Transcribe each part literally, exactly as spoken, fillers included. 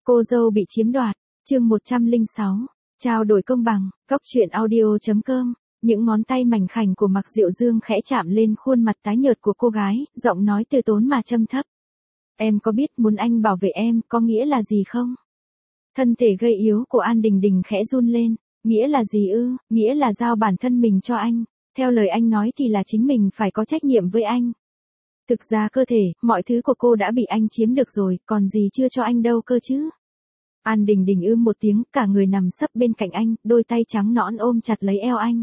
Cô dâu bị chiếm đoạt, chương một trăm lẻ sáu, trao đổi công bằng, góc truyện audio.com, những ngón tay mảnh khảnh của Mạc Diệu Dương khẽ chạm lên khuôn mặt tái nhợt của cô gái, giọng nói từ tốn mà trầm thấp. Em có biết muốn anh bảo vệ em có nghĩa là gì không? Thân thể gầy yếu của An Đình Đình khẽ run lên, nghĩa là gì ư, nghĩa là giao bản thân mình cho anh, theo lời anh nói thì là chính mình phải có trách nhiệm với anh. Thực ra cơ thể, mọi thứ của cô đã bị anh chiếm được rồi, còn gì chưa cho anh đâu cơ chứ. An Đình Đình ưm một tiếng, cả người nằm sấp bên cạnh anh, đôi tay trắng nõn ôm chặt lấy eo anh.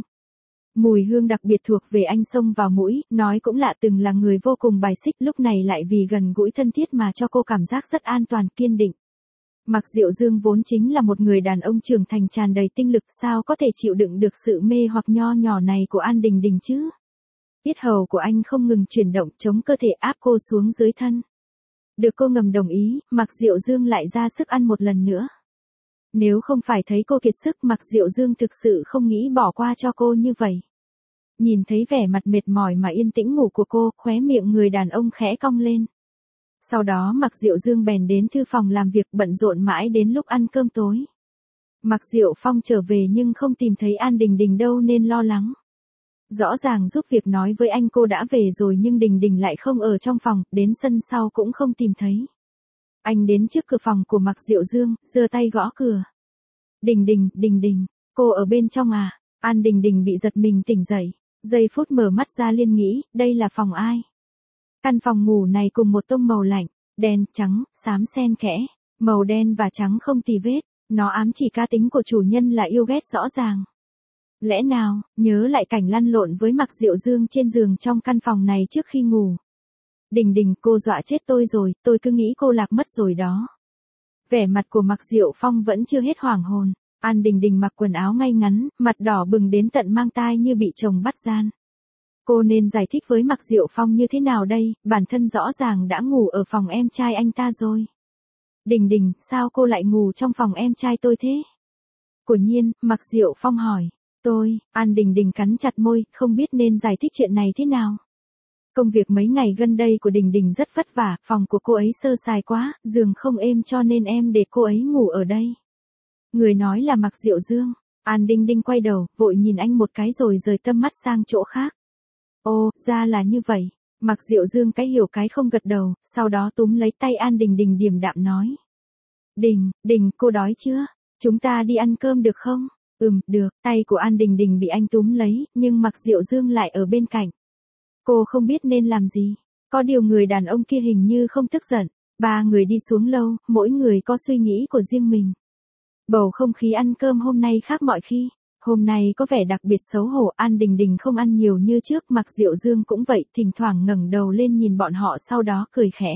Mùi hương đặc biệt thuộc về anh xông vào mũi, nói cũng lạ, từng là người vô cùng bài xích, lúc này lại vì gần gũi thân thiết mà cho cô cảm giác rất an toàn, kiên định. Mạc Diệu Dương vốn chính là một người đàn ông trưởng thành tràn đầy tinh lực, sao có thể chịu đựng được sự mê hoặc nho nhỏ này của An Đình Đình chứ? Yết hầu của anh không ngừng chuyển động, chống cơ thể áp cô xuống dưới thân. Được cô ngầm đồng ý, Mạc Diệu Dương lại ra sức ăn một lần nữa. Nếu không phải thấy cô kiệt sức, Mạc Diệu Dương thực sự không nghĩ bỏ qua cho cô như vậy. Nhìn thấy vẻ mặt mệt mỏi mà yên tĩnh ngủ của cô, khóe miệng người đàn ông khẽ cong lên. Sau đó Mạc Diệu Dương bèn đến thư phòng làm việc, bận rộn mãi đến lúc ăn cơm tối. Mạc Diệu Phong trở về nhưng không tìm thấy An Đình Đình đâu nên lo lắng. Rõ ràng giúp việc nói với anh cô đã về rồi nhưng Đình Đình lại không ở trong phòng, đến sân sau cũng không tìm thấy. Anh đến trước cửa phòng của Mạc Diệu Dương, giơ tay gõ cửa. Đình Đình, Đình Đình, cô ở bên trong à? An Đình Đình bị giật mình tỉnh dậy, giây phút mở mắt ra liền nghĩ, đây là phòng ai? Căn phòng ngủ này cùng một tông màu lạnh, đen, trắng, xám xen kẽ, màu đen và trắng không tì vết, nó ám chỉ cá tính của chủ nhân là yêu ghét rõ ràng. Lẽ nào, nhớ lại cảnh lăn lộn với Mạc Diệu Dương trên giường trong căn phòng này trước khi ngủ. Đình Đình, cô dọa chết tôi rồi, tôi cứ nghĩ cô lạc mất rồi đó. Vẻ mặt của Mạc Diệu Phong vẫn chưa hết hoảng hồn. An Đình Đình mặc quần áo ngay ngắn, mặt đỏ bừng đến tận mang tai như bị chồng bắt gian. Cô nên giải thích với Mạc Diệu Phong như thế nào đây, bản thân rõ ràng đã ngủ ở phòng em trai anh ta rồi. Đình Đình, sao cô lại ngủ trong phòng em trai tôi thế? Quả nhiên, Mạc Diệu Phong hỏi. Tôi, An Đình Đình cắn chặt môi, không biết nên giải thích chuyện này thế nào. Công việc mấy ngày gần đây của Đình Đình rất vất vả, phòng của cô ấy sơ sài quá, giường không êm cho nên em để cô ấy ngủ ở đây. Người nói là Mạc Diệu Dương. An Đình Đình quay đầu, vội nhìn anh một cái rồi rời tầm mắt sang chỗ khác. Ô, ra là như vậy. Mạc Diệu Dương cái hiểu cái không gật đầu, sau đó túm lấy tay An Đình Đình điềm đạm nói. Đình, Đình, cô đói chưa? Chúng ta đi ăn cơm được không? Ừm, được, tay của An Đình Đình bị anh túm lấy, nhưng Mạc Diệu Dương lại ở bên cạnh. Cô không biết nên làm gì. Có điều người đàn ông kia hình như không tức giận. Ba người đi xuống lâu, mỗi người có suy nghĩ của riêng mình. Bầu không khí ăn cơm hôm nay khác mọi khi. Hôm nay có vẻ đặc biệt xấu hổ, An Đình Đình không ăn nhiều như trước, Mạc Diệu Dương cũng vậy, thỉnh thoảng ngẩng đầu lên nhìn bọn họ sau đó cười khẽ.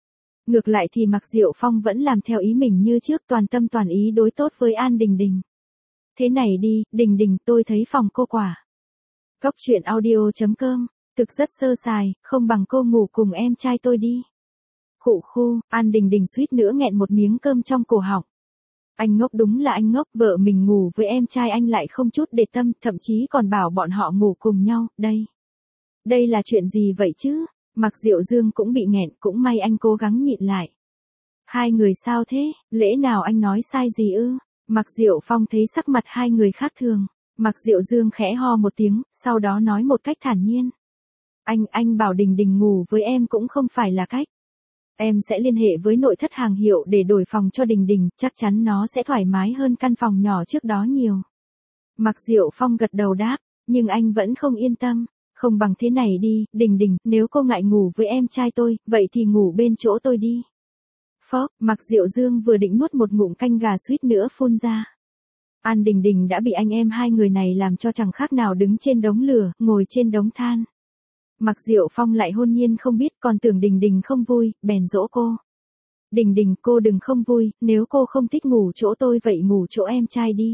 Ngược lại thì Mạc Diệu Phong vẫn làm theo ý mình như trước, toàn tâm toàn ý đối tốt với An Đình Đình. Thế này đi, Đình Đình, tôi thấy phòng cô quả. Góc truyện audio.com, thực rất sơ sài, không bằng cô ngủ cùng em trai tôi đi. Khụ khu, An Đình Đình suýt nữa nghẹn một miếng cơm trong cổ họng. Anh ngốc, đúng là anh ngốc, vợ mình ngủ với em trai anh lại không chút để tâm, thậm chí còn bảo bọn họ ngủ cùng nhau, đây. Đây là chuyện gì vậy chứ? Mạc Diệu Dương cũng bị nghẹn, cũng may anh cố gắng nhịn lại. Hai người sao thế, lẽ nào anh nói sai gì ư? Mạc Diệu Phong thấy sắc mặt hai người khác thường. Mạc Diệu Dương khẽ ho một tiếng, sau đó nói một cách thản nhiên. Anh, anh bảo Đình Đình ngủ với em cũng không phải là cách. Em sẽ liên hệ với nội thất hàng hiệu để đổi phòng cho Đình Đình, chắc chắn nó sẽ thoải mái hơn căn phòng nhỏ trước đó nhiều. Mạc Diệu Phong gật đầu đáp, nhưng anh vẫn không yên tâm. Không bằng thế này đi, Đình Đình, nếu cô ngại ngủ với em trai tôi, vậy thì ngủ bên chỗ tôi đi. Phốc, Mạc Diệu Dương vừa định nuốt một ngụm canh gà suýt nữa phun ra. An Đình Đình đã bị anh em hai người này làm cho chẳng khác nào đứng trên đống lửa, ngồi trên đống than. Mạc Diệu Phong lại hôn nhiên không biết, còn tưởng Đình Đình không vui, bèn dỗ cô. Đình Đình, cô đừng không vui, nếu cô không thích ngủ chỗ tôi vậy ngủ chỗ em trai đi.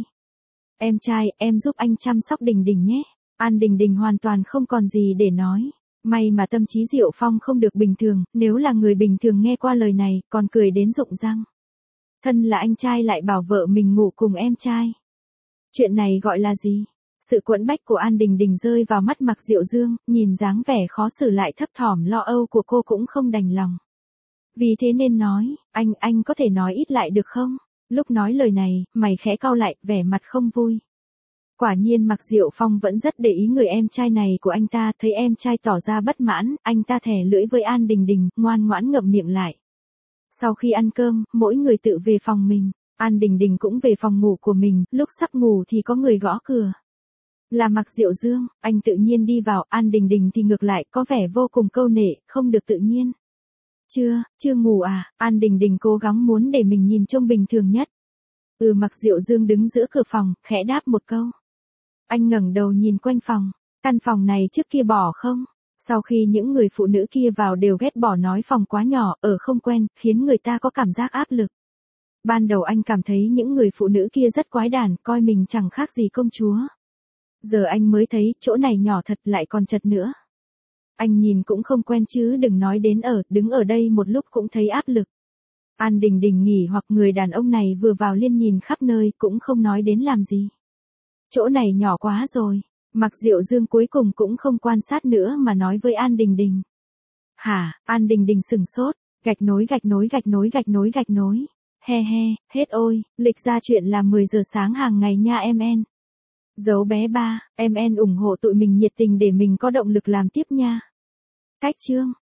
Em trai, em giúp anh chăm sóc Đình Đình nhé. An Đình Đình hoàn toàn không còn gì để nói. May mà tâm trí Diệu Phong không được bình thường, nếu là người bình thường nghe qua lời này, còn cười đến rụng răng. Thân là anh trai lại bảo vợ mình ngủ cùng em trai. Chuyện này gọi là gì? Sự quẫn bách của An Đình Đình rơi vào mắt Mạc Diệu Dương, nhìn dáng vẻ khó xử lại thấp thỏm lo âu của cô cũng không đành lòng. Vì thế nên nói, anh, anh có thể nói ít lại được không? Lúc nói lời này, mày khẽ cau lại, vẻ mặt không vui. Quả nhiên Mạc Diệu Phong vẫn rất để ý người em trai này của anh ta, thấy em trai tỏ ra bất mãn, anh ta thè lưỡi với An Đình Đình, ngoan ngoãn ngậm miệng lại. Sau khi ăn cơm, mỗi người tự về phòng mình, An Đình Đình cũng về phòng ngủ của mình, lúc sắp ngủ thì có người gõ cửa. Là Mạc Diệu Dương, anh tự nhiên đi vào, An Đình Đình thì ngược lại, có vẻ vô cùng câu nệ, không được tự nhiên. Chưa, chưa ngủ à? An Đình Đình cố gắng muốn để mình nhìn trông bình thường nhất. Ừ, Mạc Diệu Dương đứng giữa cửa phòng, khẽ đáp một câu. Anh ngẩng đầu nhìn quanh phòng, căn phòng này trước kia bỏ không? Sau khi những người phụ nữ kia vào đều ghét bỏ nói phòng quá nhỏ, ở không quen, khiến người ta có cảm giác áp lực. Ban đầu anh cảm thấy những người phụ nữ kia rất quái đản, coi mình chẳng khác gì công chúa. Giờ anh mới thấy, chỗ này nhỏ thật lại còn chật nữa. Anh nhìn cũng không quen chứ đừng nói đến ở, đứng ở đây một lúc cũng thấy áp lực. An Đình Đình nghỉ hoặc người đàn ông này vừa vào liên nhìn khắp nơi cũng không nói đến làm gì. Chỗ này nhỏ quá rồi. Mạc Diệu Dương cuối cùng cũng không quan sát nữa mà nói với An Đình Đình. Hả? An Đình Đình sừng sốt, gạch nối gạch nối gạch nối gạch nối gạch nối. He he, hết ôi, lịch ra chuyện là mười giờ sáng hàng ngày nha em en. Dấu bé ba, em en ủng hộ tụi mình nhiệt tình để mình có động lực làm tiếp nha. Cách chương.